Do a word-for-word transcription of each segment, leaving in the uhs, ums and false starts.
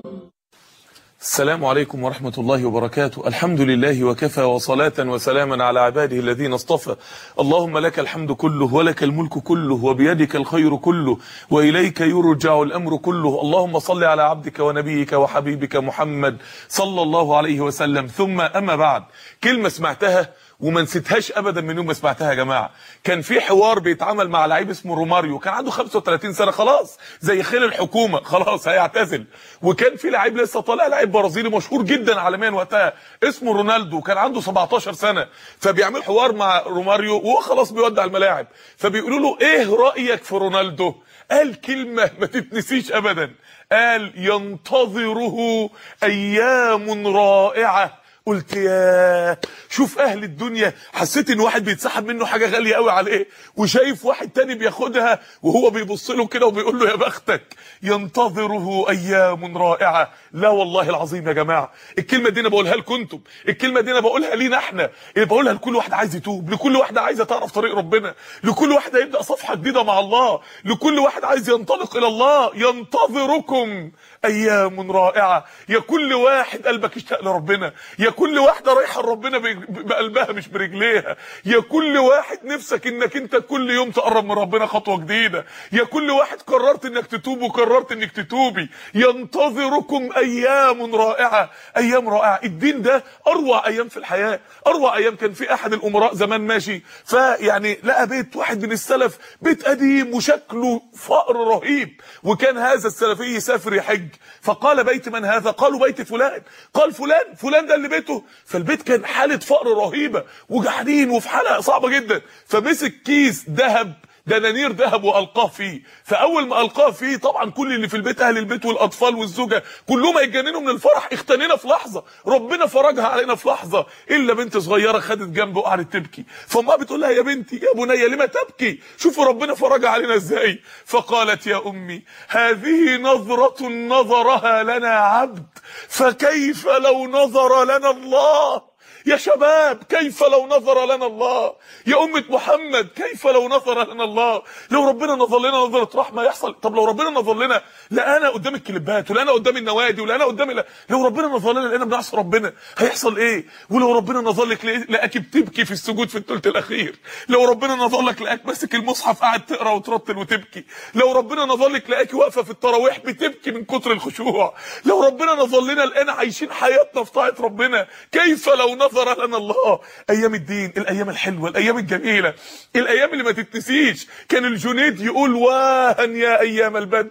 السلام عليكم ورحمة الله وبركاته. الحمد لله وكفى وصلاة وسلاما على عباده الذين اصطفى. اللهم لك الحمد كله ولك الملك كله وبيدك الخير كله وإليك يرجع الأمر كله. اللهم صل على عبدك ونبيك وحبيبك محمد صلى الله عليه وسلم. ثم أما بعد، كلمة سمعتها وما نسيتهاش ابدا من يوم ما سمعتها يا جماعه. كان في حوار بيتعمل مع لعيب اسمه روماريو، كان عنده خمسة وثلاثين سنه، خلاص زي خيل الحكومه، خلاص هيعتزل. وكان في لعيب لسه طالع، لعيب برازيلي مشهور جدا عالميا وقتها اسمه رونالدو، كان عنده سبعتاشر سنه. فبيعمل حوار مع روماريو وهو خلاص بيودع الملاعب، فبيقولوا له ايه رايك في رونالدو؟ قال كلمه ما تتنسيش ابدا، قال ينتظره ايام رائعه. قلت يا شوف اهل الدنيا، حسيت ان واحد بيتسحب منه حاجه غاليه قوي عليه، وشايف واحد تاني بياخدها وهو بيبص له كده وبيقول له يا بختك، ينتظره ايام رائعه. لا والله العظيم يا جماعه، الكلمه دي انا بقولها لكم انتم، الكلمه دي انا بقولها لينا احنا، اللي بقولها لكل واحد عايز يتوب، لكل واحد عايزه تعرف طريق ربنا، لكل واحد هيبدا صفحه جديده مع الله، لكل واحد عايز ينطلق الى الله. ينتظركم ايام رائعه. يا كل واحد قلبك اشتاق لربنا، يا كل واحده رايحه لربنا بقلبها مش برجليها، يا كل واحد نفسك انك انت كل يوم تقرب من ربنا خطوه جديده، يا كل واحد قررت انك تتوب وقررت انك تتوبي. ينتظركم ايام رائعه. ايام رائعه. الدين ده اروع ايام في الحياه، اروع ايام. كان في احد الامراء زمان ماشي، فيعني لقى بيت واحد من السلف، بيت قديم وشكله فقر رهيب، وكان هذا السلفي يسافر يحج، فقال بيت من هذا؟ قالوا بيت فلان. قال فلان فلان ده اللي بيته. فالبيت كان حاله فقر رهيبه وجحدين وفي حاله صعبه جدا، فمسك كيس ذهب، دنانير ذهب، والقاه فيه. فاول ما القاه فيه طبعا كل اللي في البيت، اهل البيت والاطفال والزوجه، كلهم هيتجننوا من الفرح. اختنينا في لحظه، ربنا فرجها علينا في لحظه، الا بنت صغيره خدت جنبه وقعدت تبكي. فامها بتقول لها يا بنتي يا بني لما تبكي؟ شوفوا ربنا فرجها علينا ازاي. فقالت يا امي هذه نظره نظرها لنا عبد، فكيف لو نظر لنا الله؟ يا شباب كيف لو نظر لنا الله؟ يا أمة محمد كيف لو نظر لنا الله؟ لو ربنا نظر لنا نظرة رحمة يحصل. طب لو ربنا نظر لنا لقانا قدام الكليبات ولقانا قدام النوادي ولقانا قدام ال... لو ربنا نظر لنا لقانا بنعصي ربنا هيحصل ايه؟ ولو ربنا نظر لك لقاك بتبكي في السجود في الثلث الاخير، لو ربنا نظر لك لقاك ماسك المصحف قاعد تقرا وترتل وتبكي، لو ربنا نظر لك لقاك واقفه في التراويح بتبكي من كتر الخشوع، لو ربنا نظر لنا لقانا عايشين حياتنا في طاعه ربنا، كيف لو نظر نظر لنا الله؟ ايام الدين، الايام الحلوه، الايام الجميله، الايام اللي ما تتنسيش. كان الجنيد يقول واهن يا ايام البدر،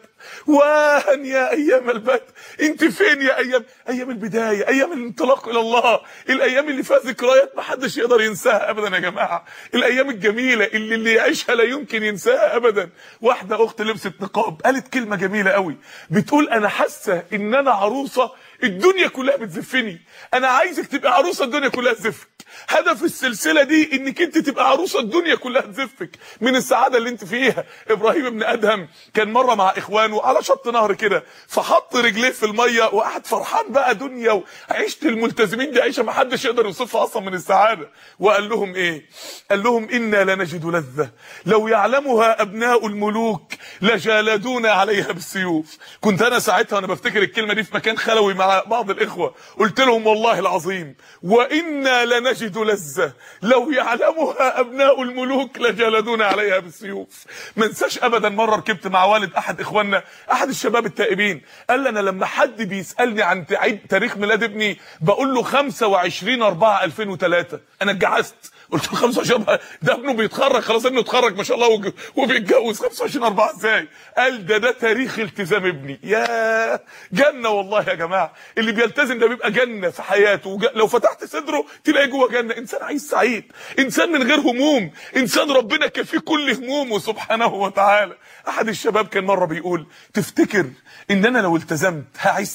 واهن يا ايام البدر، انت فين يا ايام ايام البدايه، ايام الانطلاق الى الله، الايام اللي فيها ذكريات ما حدش يقدر ينساها ابدا يا جماعه، الايام الجميله اللي اللي يعيشها لا يمكن ينساها ابدا. واحده اخت لبست نقاب قالت كلمه جميله قوي، بتقول انا حاسه ان انا عروسه الدنيا كلها بتزفني، انا عايزك تبقى عروسه الدنيا كلها تزفك. هدف السلسله دي انك انت تبقى عروسه الدنيا كلها تزفك من السعاده اللي انت فيها. ابراهيم ابن ادهم كان مره مع اخوانه على شط نهر كده، فحط رجليه في الميه وقعد فرحان بقى دنيا، وعيشه الملتزمين دي عيشه ما حدش يقدر يوصفها اصلا من السعاده. وقال لهم ايه؟ قال لهم انا لنجد لذه لو يعلمها ابناء الملوك لجالدونا عليها بالسيوف. كنت انا ساعتها وانا بفتكر الكلمه دي في مكان خلوي مع بعض الاخوه، قلت لهم والله العظيم وانا لنجد لذه لو يعلمها ابناء الملوك لجالدونا عليها بالسيوف. ما انساش ابدا مره ركبت مع والد احد اخواننا، احد الشباب التائبين، قال لي انا لما حد بيسالني عن تاريخ ميلاد ابني بقول له خمسة وعشرين أربعة ألفين وثلاثة. انا اتجعزت، قلت له خمسة وعشرين ده ابنه بيتخرج خلاص، ابنه اتخرج ما شاء الله وبيتجوز، خمسة وعشرين أربعة ازاي؟ قال ده ده تاريخ التزام ابني. يا جنه والله يا جماعه، اللي بيلتزم ده بيبقى جنه في حياته، لو فتحت صدره تلاقي جوه جنه، انسان عايش سعيد، انسان من غير هموم، انسان ربنا كفيه كل همومه سبحانه وتعالى. احد الشباب كان مره بيقول تفتكر ان انا لو التزمت هعيش سعيد؟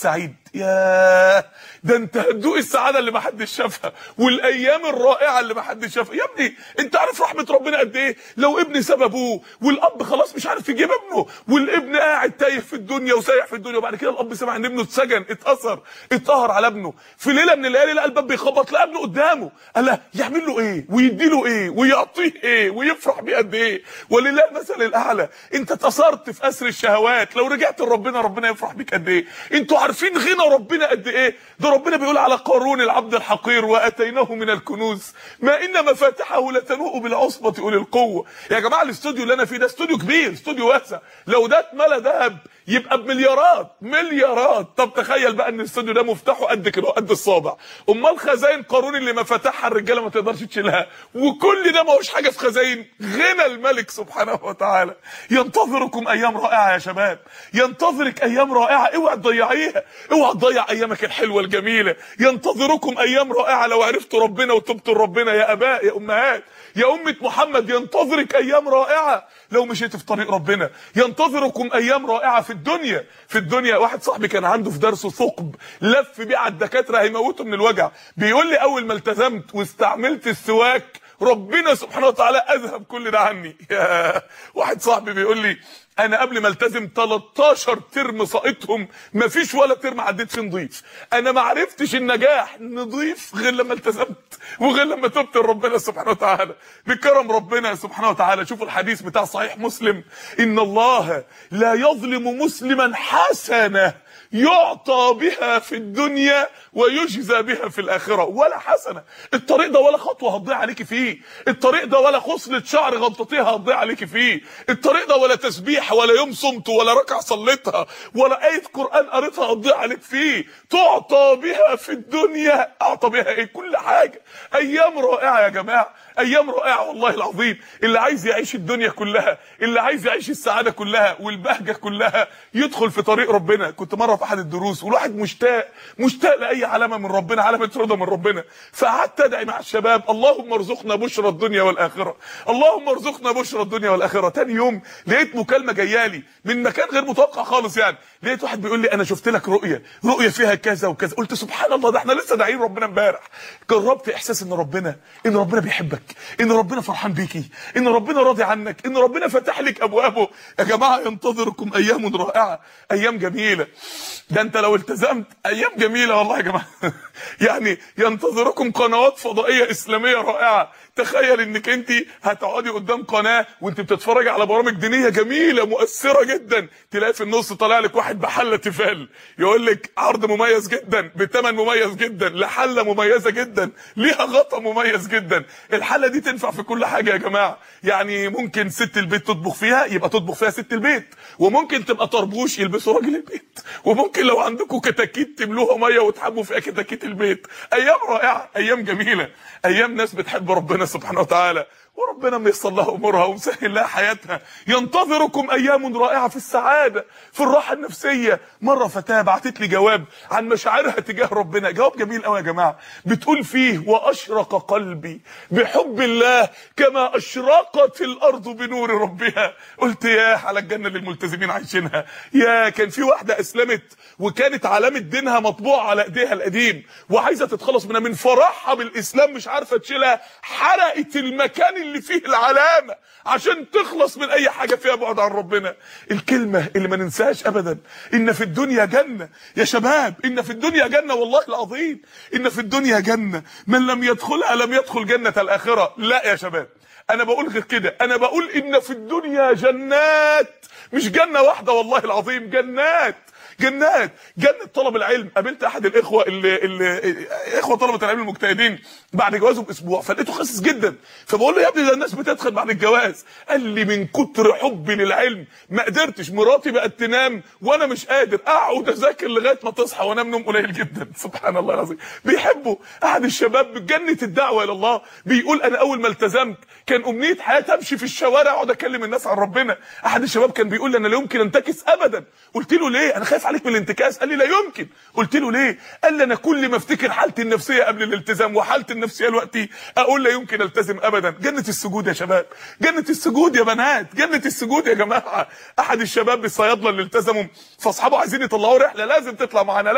ياه ده انت هتدوق السعاده اللي ما حدش شافها والايام الرائعه اللي ما حدش شافها. يا ابني انت عارف رحمه ربنا قد ايه لو ابن ساب ابوه والاب خلاص مش عارف يجيب ابنه والابن قاعد تايه في الدنيا وسايح في الدنيا، وبعد كده الاب سمع ان ابنه اتسجن اتاثر اتقهر على ابنه، في ليله من الليالي لقى الباب بيخبط لقى ابنه قدامه، قال له يعمل له ايه ويدي له ايه ويعطيه ايه ويفرح بيه قد ايه. ولله المثل الاعلى. انت اتأثرت في اسر الشهوات، لو رجعت لربنا ربنا يفرح بيك قد ايه. انتوا عارفين غنى ربنا قد ايه؟ ده ربنا بيقول على قارون العبد الحقير واتيناه من الكنوز ما ان مفاتحه لتنوء بالعصبه اولي القوه. يا جماعه الاستوديو اللي انا فيه ده استوديو كبير، استوديو واسع، لو ده اتملى ذهب يبقى بمليارات مليارات. طب تخيل بقى ان الاستوديو ده مفتاحه قد كده قد الصابع، امال خزاين قارون اللي مفاتحها الرجاله ما تقدرش تشيلها، وكل ده ما هوش حاجه في خزاين غنى الملك سبحانه وتعالى. ينتظركم ايام رائعه يا شباب، ينتظرك ايام رائعه، اوعى تضيعيها، اوعى تضيع ايامك الحلوه الجميله. ينتظركم ايام رائعه لو عرفتوا ربنا وتبتوا لربنا يا اباء يا امهات يا امه محمد. ينتظرك ايام رائعه لو مشيت في طريق ربنا. ينتظركم ايام رائعه في الدنيا. في الدنيا واحد صاحبي كان عنده في درسه ثقب لف بيه على الدكاتره هيموته من الوجع، بيقول لي اول ما التزمت واستعملت السواك ربنا سبحانه وتعالى اذهب كل ده عني. واحد صاحبي بيقول لي انا قبل ما التزم تلتاشر ترم ساقطهم مفيش ولا ترم عديت فيه نضيف. انا ما عرفتش النجاح نضيف غير لما التزمت وغير لما تبت لربنا سبحانه وتعالى بكرم ربنا سبحانه وتعالى. شوفوا الحديث بتاع صحيح مسلم، ان الله لا يظلم مسلما حسنه يعطى بها في الدنيا ويجزى بها في الاخره. ولا حسنه، الطريق ده ولا خطوه هتضيع عليكي فيه، الطريق ده ولا خصله شعر غلطتيها هتضيع عليكي فيه، الطريق ده ولا تسبيح ولا يوم صمت ولا ركعه صليتها ولا ايه قران قريتها هتضيع عليك فيه. تعطى بها في الدنيا، اعطى بها ايه؟ كل حاجه. ايام رائعه يا جماعه، ايام رائعه والله العظيم. اللي عايز يعيش الدنيا كلها، اللي عايز يعيش السعاده كلها والبهجه كلها يدخل في طريق ربنا. كنت مره في احد الدروس والواحد مشتاق مشتاق لاي علامه من ربنا، علامه رضا من ربنا، فقعدت ادعي مع الشباب اللهم ارزقنا بشرى الدنيا والاخره، اللهم ارزقنا بشرى الدنيا والاخره. تاني يوم لقيت مكالمه جايالي من مكان غير متوقع خالص، يعني لقيت واحد بيقول لي انا شفت لك رؤيه رؤيه فيها كذا وكذا. قلت سبحان الله، ده احنا لسه داعين ربنا امبارح. جربت احساس ان ربنا ان ربنا بيحبك، ان ربنا فرحان بيكي، ان ربنا راضي عنك، ان ربنا فتح لك ابوابه. يا جماعه ينتظركم ايام رائعه، ايام جميله. ده انت لو التزمت ايام جميله والله يا جماعه. يعني ينتظركم قنوات فضائيه اسلاميه رائعه. تخيل انك انت هتقعدي قدام قناه وانت بتتفرجي على برامج دينيه جميله مؤثره جدا، تلاقي في النص طالع لك واحد بحله تيفال يقول لك عرض مميز جدا بثمن مميز جدا لحله مميزه جدا ليها غطا مميز جدا. الحله دي تنفع في كل حاجه يا جماعه. يعني ممكن ست البيت تطبخ فيها يبقى تطبخ فيها ست البيت، وممكن تبقى طربوش يلبسوا راجل البيت، وممكن لو عندكم كتاكيت تملوها ميه وتحبوا فيها كتاكيت البيت. ايام رائعه، ايام جميله، ايام ناس بتحب ربنا سبحانه وتعالى وربنا ميسر لها امورها ومسهل لها حياتها. ينتظركم ايام رائعه في السعاده، في الراحه النفسيه. مره فتاه بعتت لي جواب عن مشاعرها تجاه ربنا، جواب جميل قوي يا جماعه، بتقول فيه واشرق قلبي بحب الله كما اشرقت الارض بنور ربها. قلت يا على الجنه اللي الملتزمين عايشينها. يا كان في واحده اسلمت وكانت علامه دينها مطبوعه على ايديها القديم وعايزه تتخلص منها، من فرحها بالاسلام مش عارفه تشيلها، حرقت المكان اللي فيه العلامه عشان تخلص من اي حاجه فيها بعد عن ربنا. الكلمه اللي ما ننساهاش ابدا، ان في الدنيا جنه يا شباب، ان في الدنيا جنه والله العظيم، ان في الدنيا جنه من لم يدخلها لم يدخل جنه الاخره. لا يا شباب انا بقول غير كده، انا بقول ان في الدنيا جنات، مش جنه واحده والله العظيم، جنات جنات. جنة طلب العلم. قابلت احد الاخوه اللي, اللي اخوه طلبه العلم المجتهدين بعد جوازه باسبوع، فلقيته خاسس جدا، فبقول له يا ابني ده الناس بتدخل بعد الجواز. قال لي من كتر حبي للعلم ما قدرتش، مراتي بقت تنام وانا مش قادر اقعد اذاكر لغايه ما تصحى وانام نوم قليل جدا. سبحان الله العظيم، بيحبوا. احد الشباب بجنه الدعوه الى الله بيقول انا اول ما التزمت كان امنيه حياتي امشي في الشوارع اقعد اكلم الناس عن ربنا. احد الشباب كان بيقول لي انا لا يمكن انتكس ابدا. قلت له ليه؟ انا خايف عليك من الانتكاس. قال لي لا يمكن. قلت له ليه؟ قال لي انا كل ما افتكر حالتي النفسيه قبل الالتزام وحالتي النفسيه دلوقتي اقول لا يمكن التزم ابدا. جنه السجود يا شباب، جنه السجود يا بنات، جنه السجود يا جماعه. احد الشباب بالصيادله اللي التزموا فاصحابه عايزين يطلعوا رحله، لازم تطلع معانا لازم.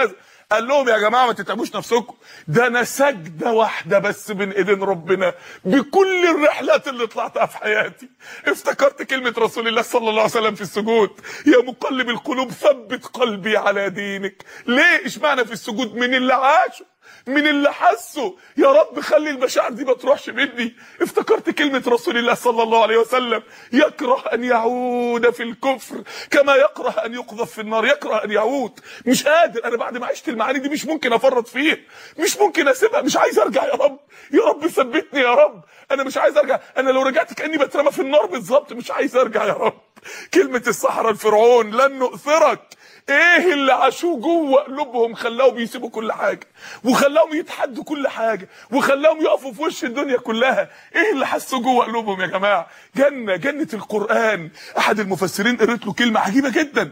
قال لهم يا جماعه ما تتعبوش نفسكم، ده انا سجده واحده بس من ايدين ربنا بكل الرحلات اللي طلعتها في حياتي. افتكرت كلمه رسول الله صلى الله عليه وسلم في السجود: يا مقلب القلوب ثبت قلبي على دينك. ليه؟ اشمعنى في السجود؟ من اللي عاشه، من اللي حسه، يا رب خلي المشاعر دي ما تروحش مني. افتكرت كلمه رسول الله صلى الله عليه وسلم: يكره ان يعود في الكفر كما يكره ان يقذف في النار. يكره ان يعود، مش قادر، انا بعد ما عشت المعاني دي مش ممكن افرط فيها، مش ممكن اسيبها، مش عايز ارجع. يا رب يا رب ثبتني يا رب، انا مش عايز ارجع، انا لو رجعت كاني بترمى في النار بالظبط، مش عايز ارجع يا رب. كلمه السحرة الفرعون: لن نؤثرك. ايه اللي عاشوه جوه قلوبهم خلاهم يسيبوا كل حاجه، وخلاهم يتحدوا كل حاجه، وخلاهم يقفوا في وش الدنيا كلها؟ ايه اللي حسوا جوه قلوبهم يا جماعه؟ جنه، جنه القران. احد المفسرين قريت له كلمه عجيبه جدا،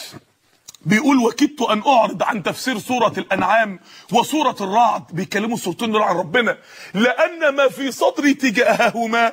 بيقول: وكدت ان اعرض عن تفسير سوره الانعام وسوره الرعد، بيتكلموا السورتين دول عن ربنا، لان ما في صدري تجاههما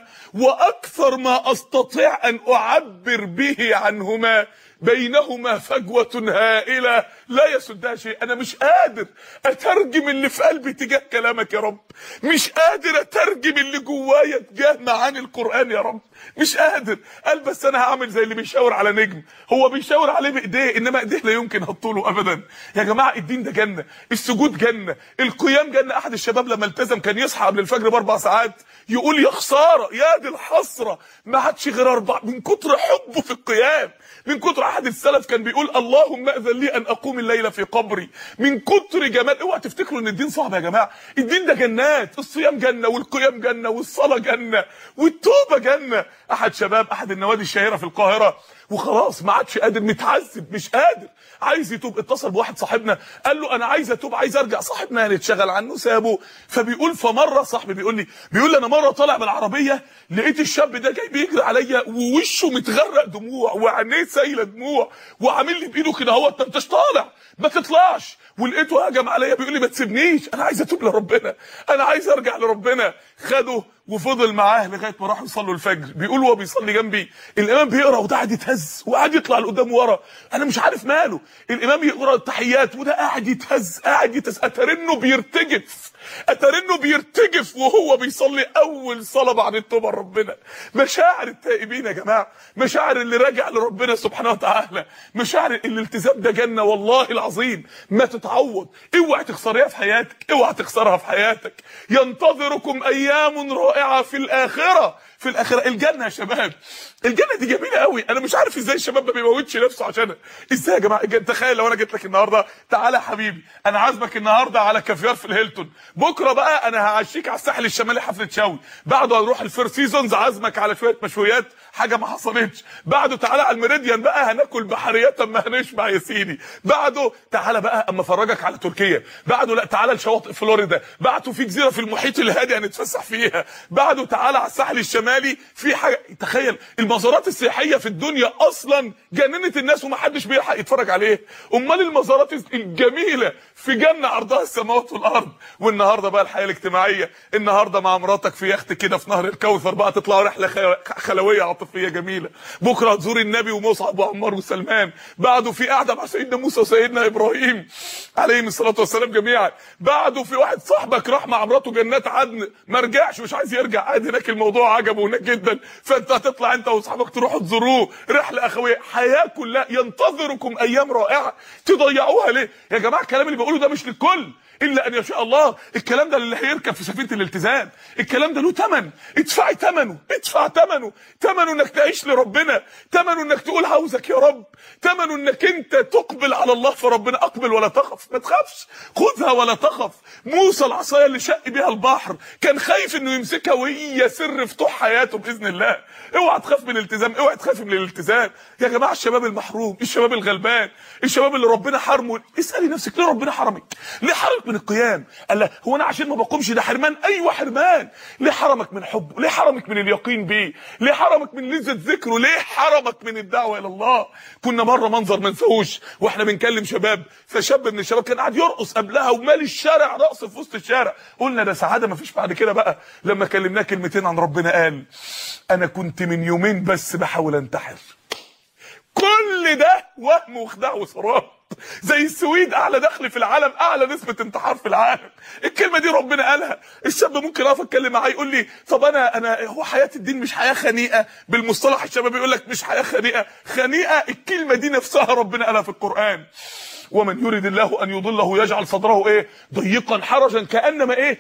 واكثر ما استطيع ان اعبر به عنهما بينهما فجوة هائلة لا يسدها شيء. انا مش قادر اترجم اللي في قلبي تجاه كلامك يا رب، مش قادر اترجم اللي جوايا تجاه معاني القرآن يا رب، مش قادر. قال بس انا هعمل زي اللي بيشاور على نجم، هو بيشاور عليه بايديه انما ايديه لا يمكن هتطوله ابدا. يا جماعه الدين ده جنه، السجود جنه، القيام جنه. احد الشباب لما التزم كان يصحى قبل الفجر باربع ساعات، يقول: يا خساره، يا دي الحسره، ما عادش غير اربع، من كتر حبه في القيام، من كتر. احد السلف كان بيقول: اللهم اذن لي ان اقوم الليله في قبري، من كتر جمال. اوعى تفتكروا ان الدين صعب يا جماعه، الدين ده جنات، الصيام جنه، والقيام جنه، والصلاه جنه، والتوبه جنه. احد شباب احد النوادي الشهيره في القاهره، وخلاص ما عادش قادر، متعذب، مش قادر، عايز يتوب. اتصل بواحد صاحبنا قال له: انا عايز اتوب، عايز ارجع. صاحبنا يعني اتشغل عنه سابه. فبيقول: فمره صاحبي بيقول لي بيقول لي انا مره طالع بالعربيه لقيت الشاب ده جاي بيجري عليا ووشه متغرق دموع وعينيه سايله دموع وعامل لي بايده كده: هو انت انتش طالع، ما تطلعش. ولقيته هجم عليا بيقول لي: ما تسيبنيش، انا عايز اتوب لربنا، انا عايز ارجع لربنا. خده وفضل معاه لغايه ما راحوا يصلوا الفجر. بيقول وهو بيصلي جنبي الامام بيقرا وده قاعد يتهز وقاعد يطلع لقدام ورا، انا مش عارف ماله. الامام يقرا التحيات وده قاعد يتهز قاعد يتهز، اترنه بيرتجف، اترنه بيرتجف وهو بيصلي اول صلاه بعد التوبه لربنا. مشاعر التائبين يا جماعه، مشاعر اللي راجع لربنا سبحانه وتعالى، مشاعر الالتزام ده جنه والله العظيم ما تتعوض. اوعى تخسريها في حياتك، اوعى تخسرها في حياتك. ينتظركم ايام رائعه في الاخره، في الاخره. الجنه يا شباب، الجنه دي جميله قوي، انا مش عارف ازاي الشباب ما بيموتش نفسه عشانها. ازاي يا جماعه؟ تخيل لو انا جيت لك النهارده: تعالى يا حبيبي انا عازمك النهارده على كافيار في الهيلتون، بكره بقى انا هعشيك على الساحل الشمالي حفله شوي، بعده هنروح الفير سيزونز عازمك على شويه مشويات حاجه ما حصلتش، بعده تعالى على الميريديان بقى هناكل بحريات اما هنشبع يا سيدي، بعده تعالى بقى اما افرجك على تركيا، بعده لا تعالى لشواطئ فلوريدا، بعده في جزيره في المحيط الهادي هنتفسح فيها، بعده تعالى على الساحل الشمالي في حاجه. تخيل المزارات السياحيه في الدنيا اصلا جننت الناس ومحدش بيلحق يتفرج عليها، امال المزارات الجميله في جنه عرضها السماوات والارض. والنهارده بقى الحياه الاجتماعيه، النهارده مع مراتك في يخت كده في نهر الكوثر بقى تطلعوا رحله خلويه عاطفيه جميله، بكره هتزور النبي ومصعب وعمار وسلمان، بعده في قاعده مع سيدنا موسى وسيدنا ابراهيم عليهم الصلاه والسلام جميعا، بعده في واحد صاحبك راح مع مراته جنات عدن ما رجعش مش عايز يرجع، قاعد هناك الموضوع عجبه هناك جدا، فانت هتطلع انت واصحابك تروحوا تزوروه رحله اخويه. حياه كلها ينتظركم ايام رائعه، تضيعوها ليه يا جماعه؟ الكلام اللي بقوله ده مش للكل الا ان يشاء الله، الكلام ده اللي هيركب في سفينه الالتزام، الكلام ده له ثمن، ادفعي ثمنه، ادفع ثمنه، ثمنه انك تعيش لربنا، ثمنه انك تقول عاوزك يا رب، ثمنه انك انت تقبل على الله في ربنا. اقبل ولا تخف، ما تخافش، خذها ولا تخف. موسى العصايه اللي شق بيها البحر كان خايف انه يمسكها وهي سر فتوح حياته باذن الله. اوعى تخاف من الالتزام، اوعى تخاف من الالتزام يا جماعه. الشباب المحروم، الشباب الغلبان، الشباب اللي ربنا حرمه، اسالي نفسك ليه ربنا حرمك؟ ليه حرمك من القيام؟ قال لا هو انا عشان ما بقومش ده حرمان؟ ايوه حرمان. ليه حرمك من حبه؟ ليه حرمك من اليقين بيه؟ ليه حرمك من لذة ذكره؟ ليه حرمك من الدعوه الى الله؟ كنا مره منظر ما نساهوش واحنا بنكلم شباب، فشاب من الشباب كان قاعد يرقص قبلها ومال الشارع رقص في وسط الشارع، قلنا ده سعاده ما فيش بعد كده بقى. لما كلمناه كلمتين عن ربنا قال انا كنت من يومين بس بحاول انتحر، كل ده وهم وخداع وسراب، زي السويد اعلى دخل في العالم، اعلى نسبه انتحار في العالم. الكلمه دي ربنا قالها. الشاب ممكن اقف اتكلم معاه يقول لي طب انا انا هو حياه الدين مش حياه خنيئه؟ بالمصطلح الشباب يقول لك مش حياه خنيئه. خنيئه الكلمه دي نفسها ربنا قالها في القران. ومن يريد الله ان يضله يجعل صدره ايه ضيقا حرجا كانما ايه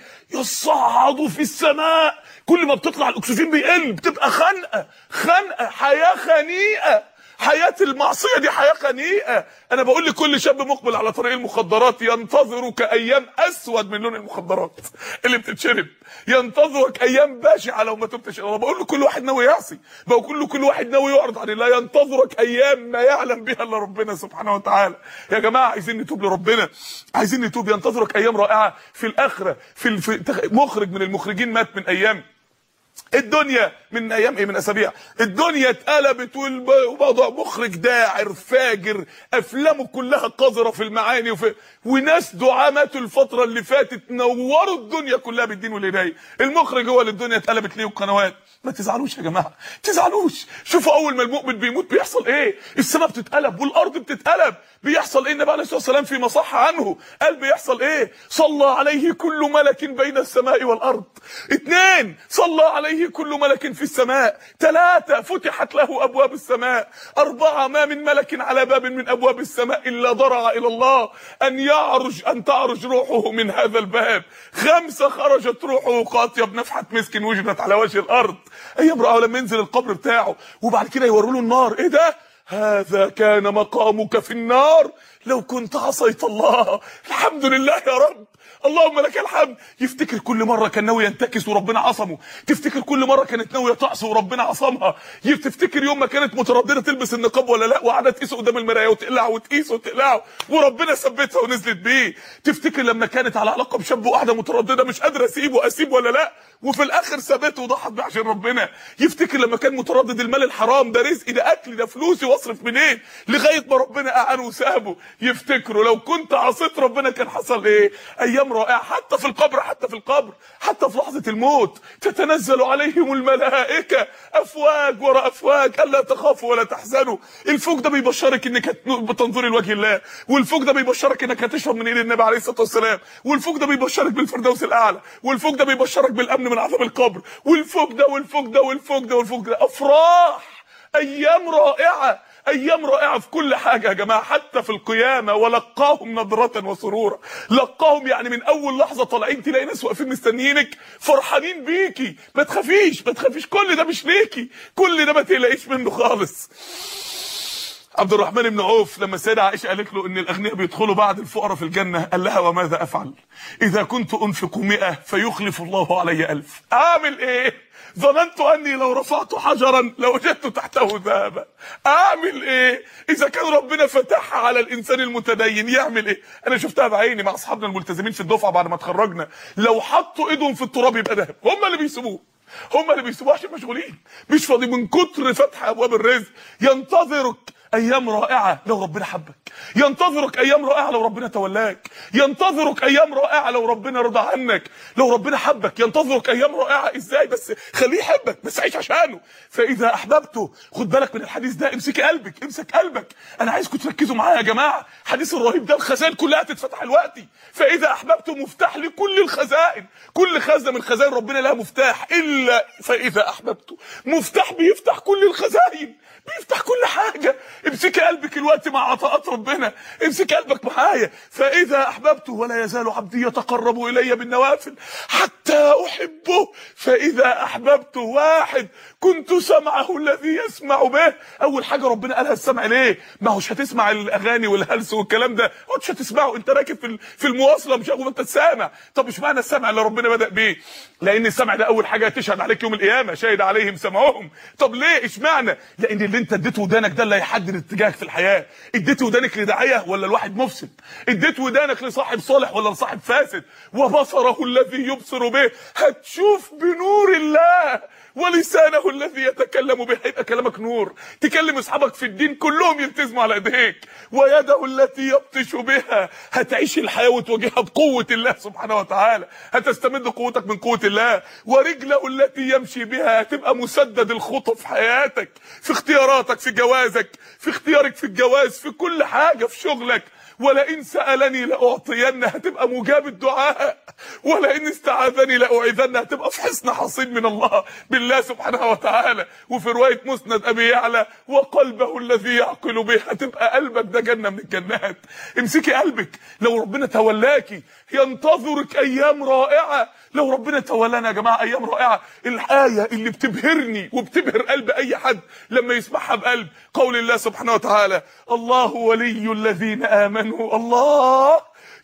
يصعد في السماء. كل ما بتطلع الاكسجين بيقل، بتبقى خنقه خنقه حياه خنيئه. حياه المعصيه دي حياه خنيئه. انا بقول لكل شاب مقبل على طريق المخدرات ينتظرك ايام اسود من لون المخدرات اللي بتتشرب، ينتظرك ايام بشعه لو ما تبتش. انا بقول لكل واحد ناوي يعصي، بقول لكل واحد ناوي يعرض عن الله، ينتظرك ايام ما يعلم بها الا ربنا سبحانه وتعالى. يا جماعه عايزين نتوب لربنا، عايزين نتوب. ينتظرك ايام رائعه في الاخره. في, في مخرج من المخرجين مات من ايام الدنيا، من ايام ايه، من اسابيع. الدنيا اتقلبت والموضوع مخرج داعر فاجر، افلامه كلها قذره في المعاني، وفي وناس دعاة ماتوا الفتره اللي فاتت نوروا الدنيا كلها بالدين والهدايه. المخرج هو اللي الدنيا اتقلبت ليه القنوات. ما تزعلوش يا جماعه، تزعلوش. شوفوا اول ما المؤمن بيموت بيحصل ايه؟ السماء بتتقلب والارض بتتقلب. بيحصل ايه؟ النبي عليه الصلاه والسلام في مصح عنه قال بيحصل ايه؟ صلى عليه كل ملك بين السماء والارض. اثنين، صلى عليه كل ملك في السماء. ثلاثة، فتحت له ابواب السماء. أربعة، ما من ملك على باب من ابواب السماء الا ضرع الى الله ان يعرج ان تعرج روحه من هذا الباب. خمسة، خرجت روحه قاطيه بنفحه مسك وجدت على وجه الارض. ايام رأوا لما ينزل القبر بتاعه وبعد كده يوروا له النار. ايه ده؟ هذا كان مقامك في النار لو كنت عصيت الله. الحمد لله يا رب، اللهم لك الحمد. يفتكر كل مره كان ناوي ينتكس وربنا عصمه، تفتكر كل مره كانت ناويه تعصي وربنا عصمها، تفتكر يوم ما كانت متردده تلبس النقاب ولا لا وقعدت تقيسه قدام المرايه وتقلع وتقيسه وتقلعه وربنا ثبتها ونزلت بيه. تفتكر لما كانت على علاقه بشاب وقاعده متردده مش قادره اسيبه اسيب ولا لا وفي الاخر ثبته وضحت بيه عشان ربنا. يفتكر لما كان متردد المال الحرام ده رزقي ده اكلي ده فلوسي واصرف منين لغايه ما ربنا اعانه وسابه. يفتكروا لو كنت عصيت ربنا كان حصل ايه. ايام رائعه. حتى في القبر، حتى في القبر حتى في لحظه الموت تتنزل عليهم الملائكه افواج وراء افواج الا تخافوا ولا تحزنوا. الفوج ده بيبشرك انك بتنظري لوجه الله، والفوج ده بيبشرك انك هتشرب من ايد النبي عليه الصلاه والسلام، والفوج ده بيبشرك بالفردوس الاعلى، والفوج ده بيبشرك بالامن من عذاب القبر، والفوج ده والفوج ده والفوج ده والفوج ده. افراح، ايام رائعه، ايام رائعه في كل حاجه يا جماعه. حتى في القيامه ولقاهم نضره وسرورا. لقاهم يعني من اول لحظه طالعين تلاقي ناس واقفين مستنيينك فرحانين بيكي. ما تخافيش ما تخافيش، كل ده مش ليكي، كل ده ما تقلقيش منه خالص. عبد الرحمن بن عوف لما السيده عائشه قالت له ان الاغنياء بيدخلوا بعد الفقراء في الجنه، قال لها وماذا افعل اذا كنت انفق مئة فيخلف الله علي ألف؟ اعمل ايه؟ ظننت اني لو رفعت حجرا لوجدت تحته ذهبا. اعمل ايه اذا كان ربنا فتحها على الانسان المتدين؟ يعمل ايه؟ انا شفتها بعيني مع اصحابنا الملتزمين في الدفعه بعد ما اتخرجنا، لو حطوا ايدهم في التراب يبقى ذهب. هم اللي بيسيبوه، هم اللي بيسيبوه عشان مشغولين مش فاضيين من كتر فتح ابواب الرزق. ينتظرك ايام رائعه لو ربنا حبك، ينتظرك ايام رائعه لو ربنا تولاك، ينتظرك ايام رائعه لو ربنا رضى عنك، لو ربنا حبك. ينتظرك ايام رائعه ازاي؟ بس خليه يحبك، بس عيش عشانه. فاذا احببته، خد بالك من الحديث ده، امسك قلبك امسك قلبك. انا عايزكم تركزوا معايا يا جماعه، الحديث الرهيب ده الخزائن كلها تتفتح دلوقتي. فاذا احببته مفتاح لكل الخزائن، كل خزنه من خزائن ربنا لها مفتاح، الا فاذا احببته مفتاح بيفتح كل الخزائن، بيفتح كل حاجه. امسك قلبك الوقت مع عطاءات ربنا، امسك قلبك معايا. فاذا احببته ولا يزال عبدي يتقرب الي بالنوافل حتى احبه. فاذا احببته، واحد كنت سمعه الذي يسمع به. اول حاجه ربنا قالها السمع. ليه؟ ما هوش هتسمع الاغاني والهلس والكلام ده، مش هتسمعه، انت راكب في في المواصله مش هتبقى انت سامع. طب مش معنى السمع اللي ربنا بدا بيه؟ لان السمع ده اول حاجه تشهد عليك يوم القيامه، شهد عليهم سمعهم. طب ليه؟ اشمعنى؟ لان اللي انت اديته ودانك ده اللي هيحدد اتجاهك في الحياه. اديت ودانك لداعيه ولا لواحد مفسد؟ اديت ودانك لصاحب صالح ولا لصاحب فاسد؟ وبصره الذي يبصر به، هتشوف بنور الله، ولسانه الذي يتكلم به، هيبقى كلامك نور، تكلم اصحابك في الدين كلهم يلتزموا على ايديك. ويده التي يبطش بها، هتعيش الحياه وتواجهها بقوه الله سبحانه وتعالى، هتستمد قوتك من قوه الله. ورجله التي يمشي بها، هتبقى مسدد الخطى في حياتك، في اختياراتك، في جوازك، في اختيارك في الجواز، في كل حاجه، في شغلك. ولئن سألني لأعطين هتبقى مجاب الدعاء، ولئن استعاذني لأعيذن هتبقى في حصن حصين من الله بالله سبحانه وتعالى. وفي رواية مسند أبي يعلى وقلبه الذي يعقل به، هتبقى قلبك ده جنة من الجنات. امسكي قلبك، لو ربنا تولاكي ينتظرك أيام رائعة. لو ربنا تولانا يا جماعة أيام رائعة. الآية اللي بتبهرني وبتبهر قلب أي حد لما يسمعها بقلب قول الله سبحانه وتعالى الله ولي الذين آمنوا الله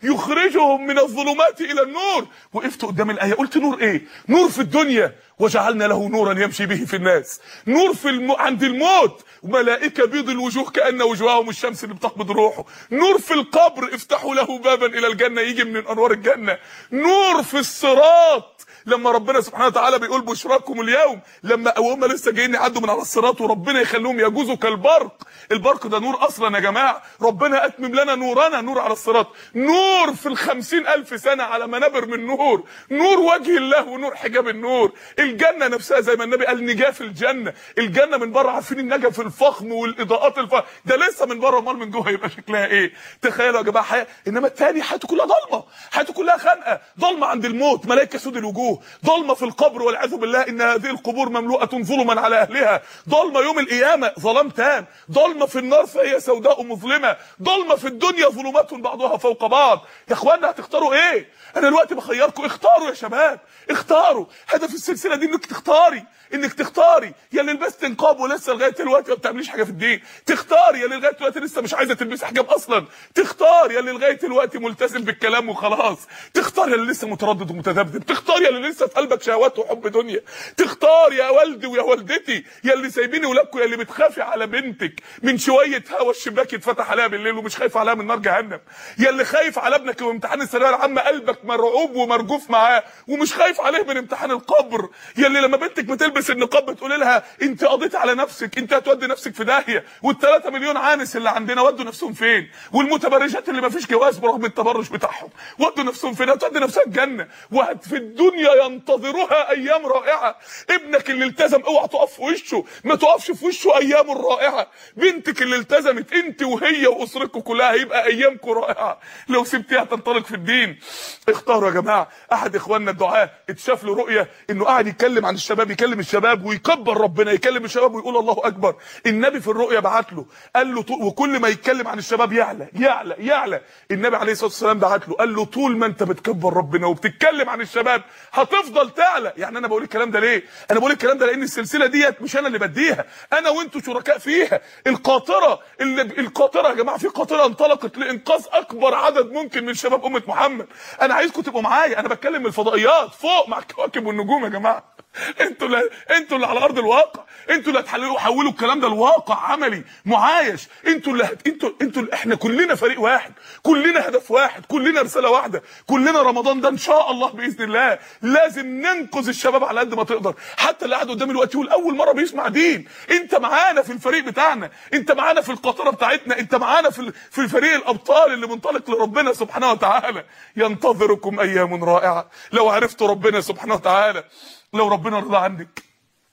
يخرجهم من الظلمات الى النور. وقفت قدام الايه قلت نور ايه؟ نور في الدنيا وجعلنا له نورا يمشي به في الناس. نور في الم... عند الموت وملائكه بيض الوجوه كأن وجوههم الشمس اللي بتقبض روحه. نور في القبر افتحوا له بابا الى الجنه يجي من انوار الجنه. نور في الصراط لما ربنا سبحانه وتعالى بيقول بشراكم اليوم، لما هم لسه جايين يعدوا من على الصراط وربنا يخليهم يجوزوا كالبرق. البرق ده نور اصلا يا جماعه، ربنا اتمم لنا نورنا. نور على الصراط، نور في الخمسين الف سنه على منابر من نور، نور وجه الله ونور حجاب النور. الجنه نفسها زي ما النبي قال نجاه في الجنه. الجنه من بره عارفين النجف الفخم والاضاءات الفخم ده لسه من بره، امال من جوه هيبقى شكلها ايه؟ تخيلوا يا جماعه حياه. انما الثاني حياته كلها ضلمه، حياته كلها خنقه، ضلمه عند الموت ملائكه سود الوجوه، ضلمه في القبر والعياذ بالله ان هذه القبور مملوءه ظلما على اهلها، ضلمه يوم القيامه ظلام تام، ضلمه في النار فهي سوداء مظلمه، ضلمه في الدنيا ظلمات بعضها فوق بعض. يا اخوانا هتختاروا ايه؟ انا دلوقتي بخيركم، اختاروا يا شباب، اختاروا. هدف السلسله دي انك تختاري، انك تختاري يا اللي لبست نقاب ولسه لغايه دلوقتي ما بتعمليش حاجه في الدين، تختاري يا اللي لغايه دلوقتي لسه مش عايزه تلبسي حجاب اصلا، تختار يا اللي لغايه دلوقتي ملتزم بالكلام وخلاص، تختار يا اللي لسه متردد ومتذبذب، تختار يا اللي لسه في قلبك شهوات وحب دنيا، تختار يا والدي ويا والدتي يا اللي سايبيني ولادكم، يا اللي بتخافي على بنتك من شويه هوا الشباك يتفتح عليها بالليل ومش خايف عليها من نار جهنم، يا اللي خايف على ابنك وامتحان الثانويه العامه قلبك مرعوب ومرجوف معاه ومش خايف عليه من امتحان القبر، يا اللي لما بنتك بتلبس النقاب بتقول لها انت قضيتي على نفسك، انت هتودي نفسك في داهيه، والثلاثة مليون عانس اللي عندنا ودوا نفسهم فين؟ والمتبرجات اللي ما فيش جواز برغم التبرج بتاعهم ودوا نفسهم فين؟ هتودي نفسها الجنه، وفي الدنيا ينتظرها ايام رائعه. ابنك اللي التزم اوعى تقف في وشه، ما تقفش في وشه ايام رائعه. بنتك اللي التزمت انت وهي واسرتكم كلها هيبقى ايامكم رائعه لو سبتيها تنطلق في الدين. اختاروا يا جماعه. احد اخواننا الدعاه اتشاف له رؤيه انه قاعد يتكلم عن الشباب، يكلم الشباب ويكبر ربنا، يكلم الشباب ويقول الله اكبر. النبي في الرؤيه بعت له قال له وكل ما يتكلم عن الشباب يعلى يعلى يعلى. النبي عليه الصلاه والسلام بعت له قال له طول ما انت بتكبر ربنا وبتتكلم عن الشباب هتفضل تعلى. يعني انا بقول الكلام ده ليه؟ انا بقول الكلام ده لان السلسله ديت مش انا اللي بديها، انا وانتوا شركاء فيها. القاطره اللي القاطره يا جماعه، في قاطره انطلقت لانقاذ اكبر عدد ممكن من شباب امه محمد. انا عايزكم تبقوا معايا، انا بتكلم من الفضائيات فوق مع الكواكب والنجوم يا جماعه. انتوا اللي انتوا اللي على ارض الواقع، انتوا اللي هتحللوا حولوا الكلام ده لواقع عملي معايش. انتوا اللي هت... انتوا انتوا اللي... احنا كلنا فريق واحد، كلنا هدف واحد، كلنا رساله واحده، كلنا رمضان ده ان شاء الله باذن الله لازم ننقذ الشباب على قد ما تقدر. حتى اللي قاعد قدامي دلوقتي يقول اول مره بيسمع دين، انت معانا في الفريق بتاعنا، انت معانا في القطره بتاعتنا، انت معانا في في فريق الابطال اللي منطلق لربنا سبحانه وتعالى. ينتظركم ايام رائعه. لو عرفتوا ربنا سبحانه وتعالى، لو ربنا رضى عنك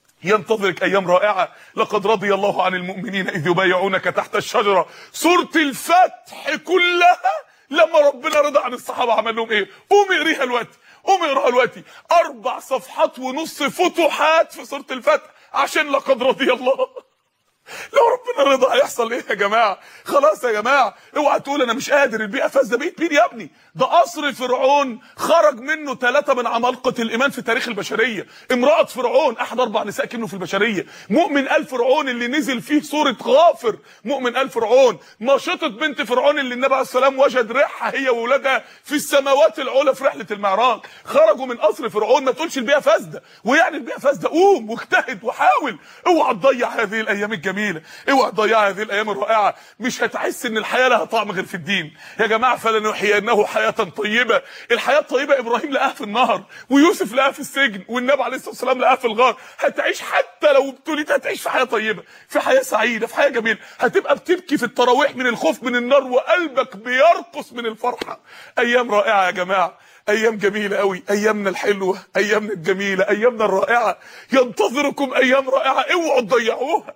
ينتظرك ايام رائعه. لقد رضي الله عن المؤمنين اذ يبايعونك تحت الشجره. سوره الفتح كلها لما ربنا رضى عن الصحابه عمل لهم ايه؟ قوم اقريها دلوقتي، قوم اقراها دلوقتي. اربع صفحات ونص فتوحات في سوره الفتح عشان لقد رضي الله. لو ربنا رضى هيحصل ايه يا جماعه؟ خلاص يا جماعه اوعى تقول انا مش قادر، البيئه فاسده. بيت مين يا ابني؟ ده قصر فرعون خرج منه ثلاثه من عمالقه الايمان في تاريخ البشريه. امراه فرعون احد اربع نساء كانوا في البشريه. مؤمن ال فرعون اللي نزل فيه سوره غافر، مؤمن ال فرعون. ماشطه بنت فرعون اللي النبي عليه السلام وجد ريحها هي واولادها في السماوات العلى في رحله المعراج، خرجوا من قصر فرعون. ما تقولش البيئه فاسده، ويعني البيئه فاسده قوم واجتهد وحاول. اوعى تضيع هذه الايام الجميله، اوعى تضيع هذه الايام الرائعه. مش هتحس ان الحياه لها طعم غير في الدين يا جماعه. فلنحيينه حياه طيبه. الحياه الطيبه ابراهيم لقاها في النهر، ويوسف لقاها في السجن، والنبي عليه الصلاه والسلام لقاها في الغار. هتعيش حتى لو ابتليت هتعيش في حياه طيبه، في حياه سعيده، في حياه جميله. هتبقى بتبكي في التراويح من الخوف من النار وقلبك بيرقص من الفرحه. ايام رائعه يا جماعه، ايام جميله قوي، ايامنا الحلوه، ايامنا الجميله، ايامنا الرائعه. ينتظركم ايام رائعه، اوعوا تضيعوها، اوعوا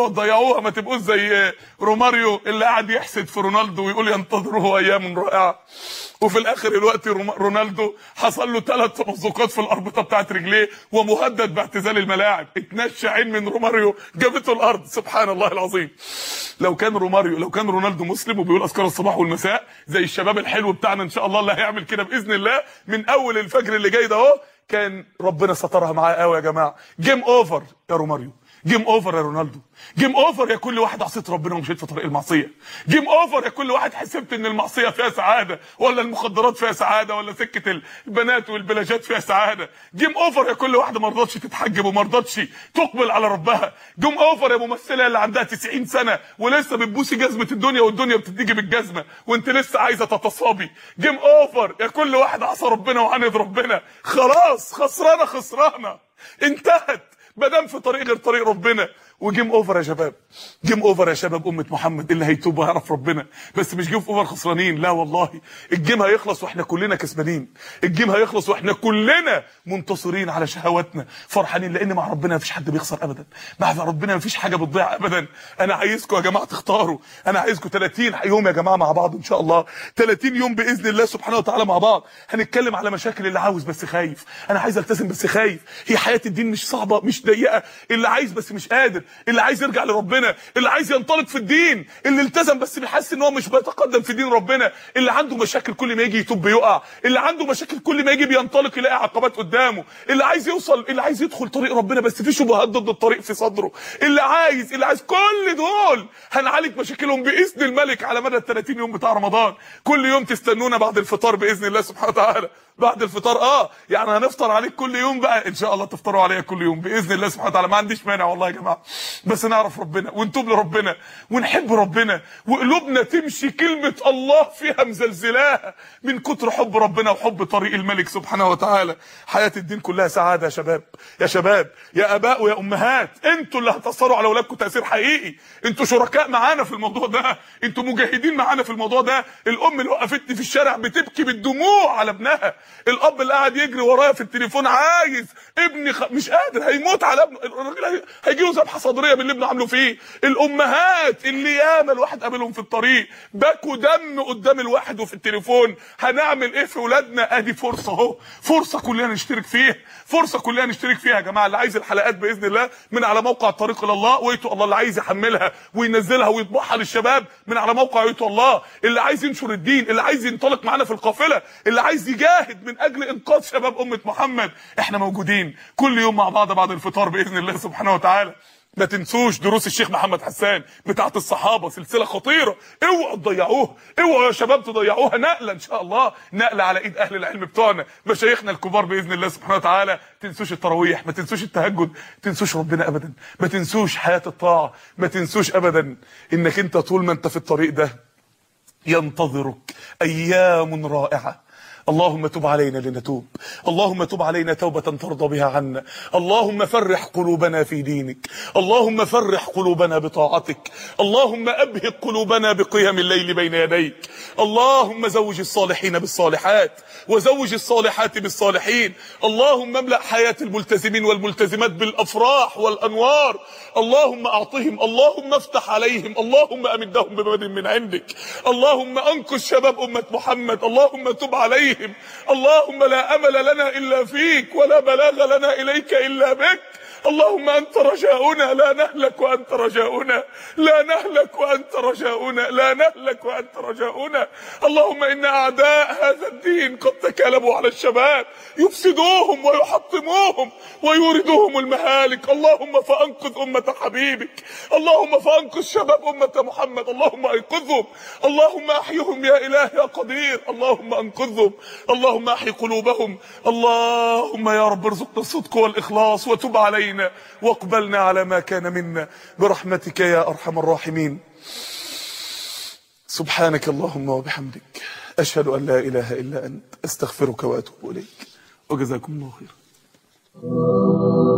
اوعوا تضيعوها، ما تبقوش زي روماريو اللي قاعد يحسد في رونالدو ويقول ينتظره ايام رائعه، وفي الاخر الوقت رونالدو حصل له ثلاث تمزقات في الاربطه بتاعت رجليه ومهدد باعتزال الملاعب. اتنشى عين من روماريو جابته الارض. سبحان الله العظيم. لو كان روماريو لو كان رونالدو مسلم وبيقول اذكار الصباح والمساء زي الشباب الحلو بتاعنا ان شاء الله اللي هيعمل كده باذن الله من اول الفجر اللي جاي ده اهو، كان ربنا سترها معاه قوي يا جماعه. جيم اوفر يا روماريو، جيم اوفر يا رونالدو، جيم اوفر يا كل واحد عصيت ربنا ومشيت في طريق المعصيه، جيم اوفر يا كل واحد حسبت ان المعصيه فيها سعاده ولا المخدرات فيها سعاده ولا سكه البنات والبلاجات فيها سعاده، جيم اوفر يا كل واحده ما رضتش تتحجب وما رضتش تقبل على ربها، جيم اوفر يا ممثله اللي عندها تسعين سنه ولسه بتبوسي جزمه الدنيا والدنيا بتديكي بالجزمه وانت لسه عايزه تتصابي، جيم اوفر يا كل واحد عصى ربنا وعاند ربنا. خلاص خسرانه خسرانه انتهت ما دام في طريق غير طريق ربنا. وجيم اوفر يا شباب، جيم اوفر يا شباب. امه محمد اللي هيتوب ويعرف ربنا، بس مش جيم اوفر خسرانين، لا والله. الجيم هيخلص واحنا كلنا كسبانين، الجيم هيخلص واحنا كلنا منتصرين على شهواتنا فرحانين، لان مع ربنا مفيش حد بيخسر ابدا، مع ربنا مفيش حاجه بتضيع ابدا. انا عايزكم يا جماعه تختاروا، انا عايزكم ثلاثين يوم يا جماعه مع بعض ان شاء الله، ثلاثين يوم باذن الله سبحانه وتعالى مع بعض. هنتكلم على مشاكل اللي عاوز بس خايف، انا عايز التزم بس خايف. هي حياه الدين مش صعبه مش ضيقه، اللي عايز بس مش قادر، اللي عايز يرجع لربنا، اللي عايز ينطلق في الدين، اللي التزم بس بيحس ان هو مش بيتقدم في دين ربنا، اللي عنده مشاكل كل ما يجي يتوب بيقع، اللي عنده مشاكل كل ما يجي بينطلق يلاقي عقبات قدامه، اللي عايز يوصل، اللي عايز يدخل طريق ربنا بس في شبهات ضد الطريق في صدره، اللي عايز اللي عايز كل دول هنعالج مشاكلهم باذن الملك على مدى ال ثلاثين يوم بتاع رمضان. كل يوم تستنونا بعد الفطار باذن الله سبحانه وتعالى، بعد الفطار اه يعني هنفطر عليك كل يوم بقى ان شاء الله، تفطروا عليا كل يوم باذن الله سبحانه وتعالى. ما عنديش مانع والله يا جماعه، بس نعرف ربنا ونتوب لربنا ونحب ربنا وقلوبنا تمشي كلمه الله فيها مزلزلاها من كتر حب ربنا وحب طريق الملك سبحانه وتعالى. حياه الدين كلها سعاده يا شباب، يا شباب يا اباء ويا امهات، انتوا اللي هتاثروا على اولادكم تاثير حقيقي، انتوا شركاء معانا في الموضوع ده، انتوا مجاهدين معانا في الموضوع ده. الام اللي وقفتني في الشارع بتبكي بالدموع على ابنها، الاب اللي قاعد يجري ورايا في التليفون عايز ابني خ... مش قادر هيموت على ابنه، الراجل هيجي له ذبحه صدريه باللي ابنه عامله فيه. الامهات اللي ياما الواحد قابلهم في الطريق بكوا دم قدام الواحد وفي التليفون، هنعمل ايه في ولادنا؟ ادي فرصه اهو، فرصه كلنا نشترك فيها، فرصه كلنا نشترك فيها يا جماعه. اللي عايز الحلقات باذن الله من على موقع الطريق الى الله ويتو الله، اللي عايز يحملها وينزلها ويطبعها للشباب من على موقع يتو الله، اللي عايز ينشر الدين، اللي عايز ينطلق معانا في القافله، اللي عايز يجاهد من اجل انقاذ شباب امه محمد، احنا موجودين كل يوم مع بعض بعد الفطار باذن الله سبحانه وتعالى. ما تنسوش دروس الشيخ محمد حسان بتاعت الصحابه، سلسله خطيره، اوعوا تضيعوها، اوعوا يا شباب تضيعوها. نقله ان شاء الله، نقله على ايد اهل العلم بتوعنا مشايخنا الكبار باذن الله سبحانه وتعالى. ما تنسوش التراويح، ما تنسوش التهجد، ما تنسوش ربنا ابدا، ما تنسوش حياه الطاعه، ما تنسوش ابدا انك انت طول ما انت في الطريق ده ينتظرك ايام رائعه. اللهم تب علينا لنتوب، اللهم تب علينا توبة ترضى بها عنا، اللهم فرح قلوبنا في دينك، اللهم فرح قلوبنا بطاعتك، اللهم أبهق قلوبنا بقيام الليل بين يديك، اللهم زوج الصالحين بالصالحات وزوج الصالحات بالصالحين، اللهم املأ حياة الملتزمين والملتزمات بالأفراح والأنوار، اللهم أعطهم، اللهم افتح عليهم، اللهم أمدهم بمدد من عندك، اللهم أنقذ شباب أمة محمد، اللهم تب عليهم، اللهم لا أمل لنا إلا فيك ولا بلاغ لنا إليك إلا بك، اللهم أنت رجاؤنا لا نهلك وأنت رجاؤنا، لا نهلك وأنت رجاؤنا، لا نهلك وأنت رجاؤنا. اللهم إن أعداء هذا الدين قد تكالبوا على الشباب يفسدوهم ويحطموهم ويوردوهم المهالك، اللهم فأنقذ أمة حبيبك، اللهم فأنقذ شباب أمة محمد، اللهم أنقذهم، اللهم أحيهم يا إله يا قدير، اللهم أنقذهم، اللهم أحي قلوبهم، اللهم يا رب ارزقنا الصدق والإخلاص وتب علينا واقبلنا على ما كان منا برحمتك يا أرحم الراحمين. سبحانك اللهم وبحمدك، أشهد أن لا إله إلا أنت، أستغفرك وأتوب إليك، وجزاكم الله خيرا.